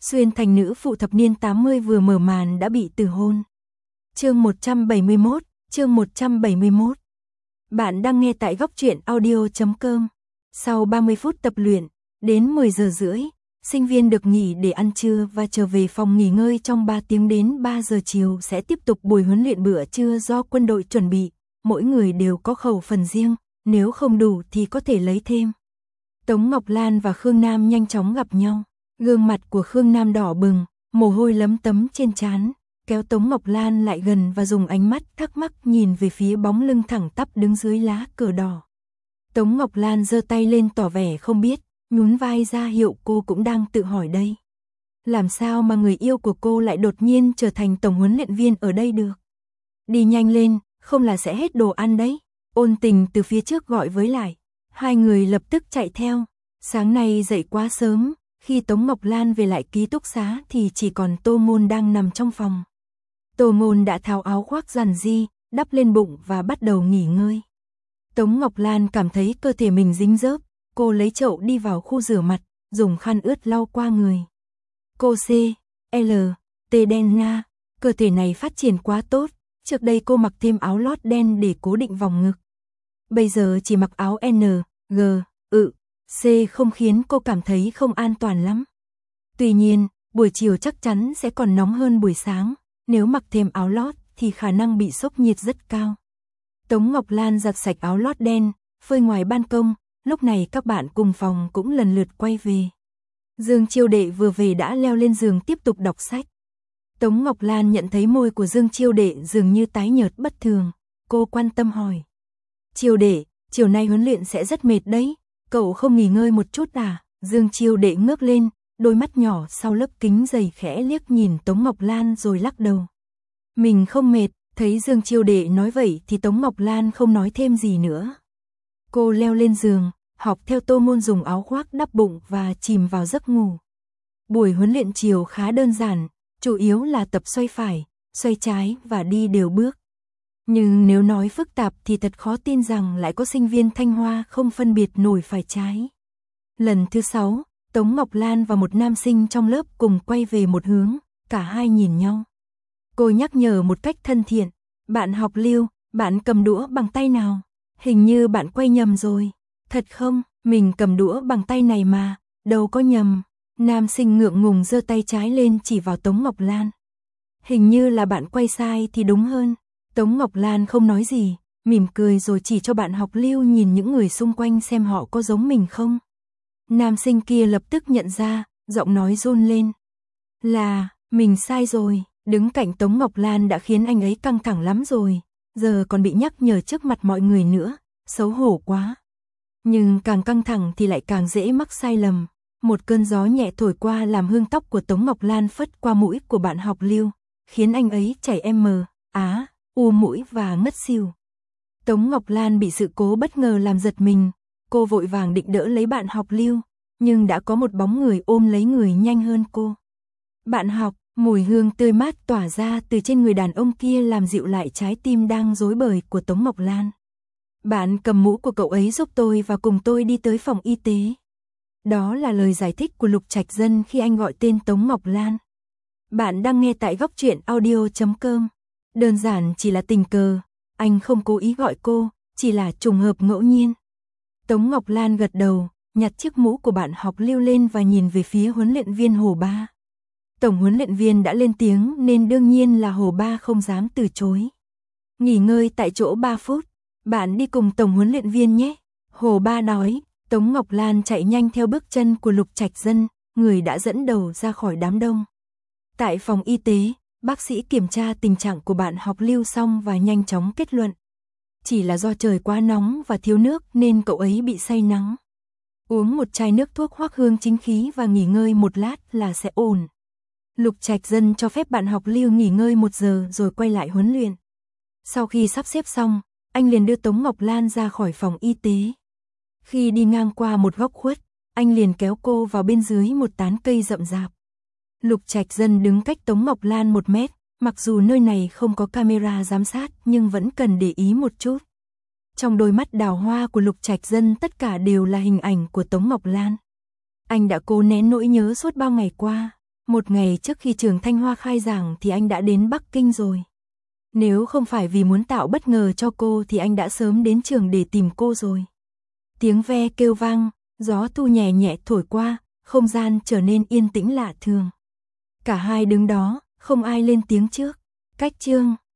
Xuyên thành nữ phụ thập niên 80 vừa mở màn đã bị từ hôn. Chương 171. Bạn đang nghe tại góc truyện audio.com. Sau 30 phút tập luyện, đến 10 giờ rưỡi, sinh viên được nghỉ để ăn trưa và trở về phòng nghỉ ngơi trong 3 tiếng đến 3 giờ chiều sẽ tiếp tục buổi huấn luyện bữa trưa do quân đội chuẩn bị. Mỗi người đều có khẩu phần riêng, nếu không đủ thì có thể lấy thêm. Tống Ngọc Lan và Khương Nam nhanh chóng gặp nhau. Gương mặt của Khương Nam đỏ bừng, mồ hôi lấm tấm trên trán, kéo Tống Ngọc Lan lại gần và dùng ánh mắt thắc mắc nhìn về phía bóng lưng thẳng tắp đứng dưới lá cờ đỏ. Tống Ngọc Lan giơ tay lên tỏ vẻ không biết, nhún vai ra hiệu cô cũng đang tự hỏi đây. Làm sao mà người yêu của cô lại đột nhiên trở thành tổng huấn luyện viên ở đây được? Đi nhanh lên, không là sẽ hết đồ ăn đấy. Ôn Tình từ phía trước gọi với lại. Hai người lập tức chạy theo. Sáng nay dậy quá sớm, khi Tống Ngọc Lan về lại ký túc xá thì chỉ còn Tô Ngôn đang nằm trong phòng. Tô Ngôn đã tháo áo khoác giản dị, đắp lên bụng và bắt đầu nghỉ ngơi. Tống Ngọc Lan cảm thấy cơ thể mình dính dớp, cô lấy chậu đi vào khu rửa mặt, dùng khăn ướt lau qua người. Cô C, L, T đen nha, cơ thể này phát triển quá tốt, trước đây cô mặc thêm áo lót đen để cố định vòng ngực. Bây giờ chỉ mặc áo N, G, C không khiến cô cảm thấy không an toàn lắm. Tuy nhiên, buổi chiều chắc chắn sẽ còn nóng hơn buổi sáng, nếu mặc thêm áo lót thì khả năng bị sốc nhiệt rất cao. Tống Ngọc Lan giặt sạch áo lót đen, phơi ngoài ban công, lúc này các bạn cùng phòng cũng lần lượt quay về. Dương Chiêu Đệ vừa về đã leo lên giường tiếp tục đọc sách. Tống Ngọc Lan nhận thấy môi của Dương Chiêu Đệ dường như tái nhợt bất thường, cô quan tâm hỏi. Chiêu Đệ, chiều nay huấn luyện sẽ rất mệt đấy, cậu không nghỉ ngơi một chút à? Dương Chiêu Đệ ngước lên, đôi mắt nhỏ sau lớp kính dày khẽ liếc nhìn Tống Ngọc Lan rồi lắc đầu. Mình không mệt, thấy Dương Chiêu Đệ nói vậy thì Tống Ngọc Lan không nói thêm gì nữa. Cô leo lên giường, học theo Tô Ngôn dùng áo khoác đắp bụng và chìm vào giấc ngủ. Buổi huấn luyện chiều khá đơn giản, chủ yếu là tập xoay phải, xoay trái và đi đều bước. Nhưng nếu nói phức tạp thì thật khó tin rằng lại có sinh viên Thanh Hoa không phân biệt nổi phải trái. Lần thứ 6, Tống Ngọc Lan và một nam sinh trong lớp cùng quay về một hướng, cả hai nhìn nhau. Cô nhắc nhở một cách thân thiện, bạn học Lưu, bạn cầm đũa bằng tay nào? Hình như bạn quay nhầm rồi. Thật không, mình cầm đũa bằng tay này mà, đâu có nhầm. Nam sinh ngượng ngùng giơ tay trái lên chỉ vào Tống Ngọc Lan. Hình như là bạn quay sai thì đúng hơn. Tống Ngọc Lan không nói gì, mỉm cười rồi chỉ cho bạn học Lưu nhìn những người xung quanh xem họ có giống mình không. Nam sinh kia lập tức nhận ra, giọng nói run lên. Là, mình sai rồi, đứng cạnh Tống Ngọc Lan đã khiến anh ấy căng thẳng lắm rồi, giờ còn bị nhắc nhở trước mặt mọi người nữa, xấu hổ quá. Nhưng càng căng thẳng thì lại càng dễ mắc sai lầm. Một cơn gió nhẹ thổi qua làm hương tóc của Tống Ngọc Lan phất qua mũi của bạn học Lưu, khiến anh ấy chảy u mũi và ngất xỉu. Tống Ngọc Lan bị sự cố bất ngờ làm giật mình, cô vội vàng định đỡ lấy bạn học Lưu, nhưng đã có một bóng người ôm lấy người nhanh hơn cô. Bạn học, mùi hương tươi mát tỏa ra từ trên người đàn ông kia làm dịu lại trái tim đang rối bời của Tống Ngọc Lan. Bạn cầm mũ của cậu ấy giúp tôi và cùng tôi đi tới phòng y tế. Đó là lời giải thích của Lục Trạch Dân khi anh gọi tên Tống Ngọc Lan. Bạn đang nghe tại góc truyện audio.com. Đơn giản chỉ là tình cờ, anh không cố ý gọi cô, chỉ là trùng hợp ngẫu nhiên. Tống Ngọc Lan gật đầu, nhặt chiếc mũ của bạn học Lưu lên và nhìn về phía huấn luyện viên Hồ Ba. Tổng huấn luyện viên đã lên tiếng nên đương nhiên là Hồ Ba không dám từ chối. Nghỉ ngơi tại chỗ 3 phút, bạn đi cùng tổng huấn luyện viên nhé. Hồ Ba nói. Tống Ngọc Lan chạy nhanh theo bước chân của Lục Trạch Dân, người đã dẫn đầu ra khỏi đám đông. Tại phòng y tế, bác sĩ kiểm tra tình trạng của bạn học Lưu xong và nhanh chóng kết luận. Chỉ là do trời quá nóng và thiếu nước nên cậu ấy bị say nắng. Uống một chai nước thuốc hoắc hương chính khí và nghỉ ngơi một lát là sẽ ổn. Lục Trạch Dân cho phép bạn học Lưu nghỉ ngơi 1 giờ rồi quay lại huấn luyện. Sau khi sắp xếp xong, anh liền đưa Tống Ngọc Lan ra khỏi phòng y tế. Khi đi ngang qua một góc khuất, anh liền kéo cô vào bên dưới một tán cây rậm rạp. Lục Trạch Dân đứng cách Tống Ngọc Lan 1 mét, mặc dù nơi này không có camera giám sát nhưng vẫn cần để ý một chút. Trong đôi mắt đào hoa của Lục Trạch Dân tất cả đều là hình ảnh của Tống Ngọc Lan. Anh đã cố nén nỗi nhớ suốt bao ngày qua, Một ngày trước khi trường Thanh Hoa khai giảng thì anh đã đến Bắc Kinh rồi. Nếu không phải vì muốn tạo bất ngờ cho cô thì anh đã sớm đến trường để tìm cô rồi. Tiếng ve kêu vang, gió thu nhẹ nhẹ thổi qua, không gian trở nên yên tĩnh lạ thường. Cả hai đứng đó, không ai lên tiếng trước. Cách chương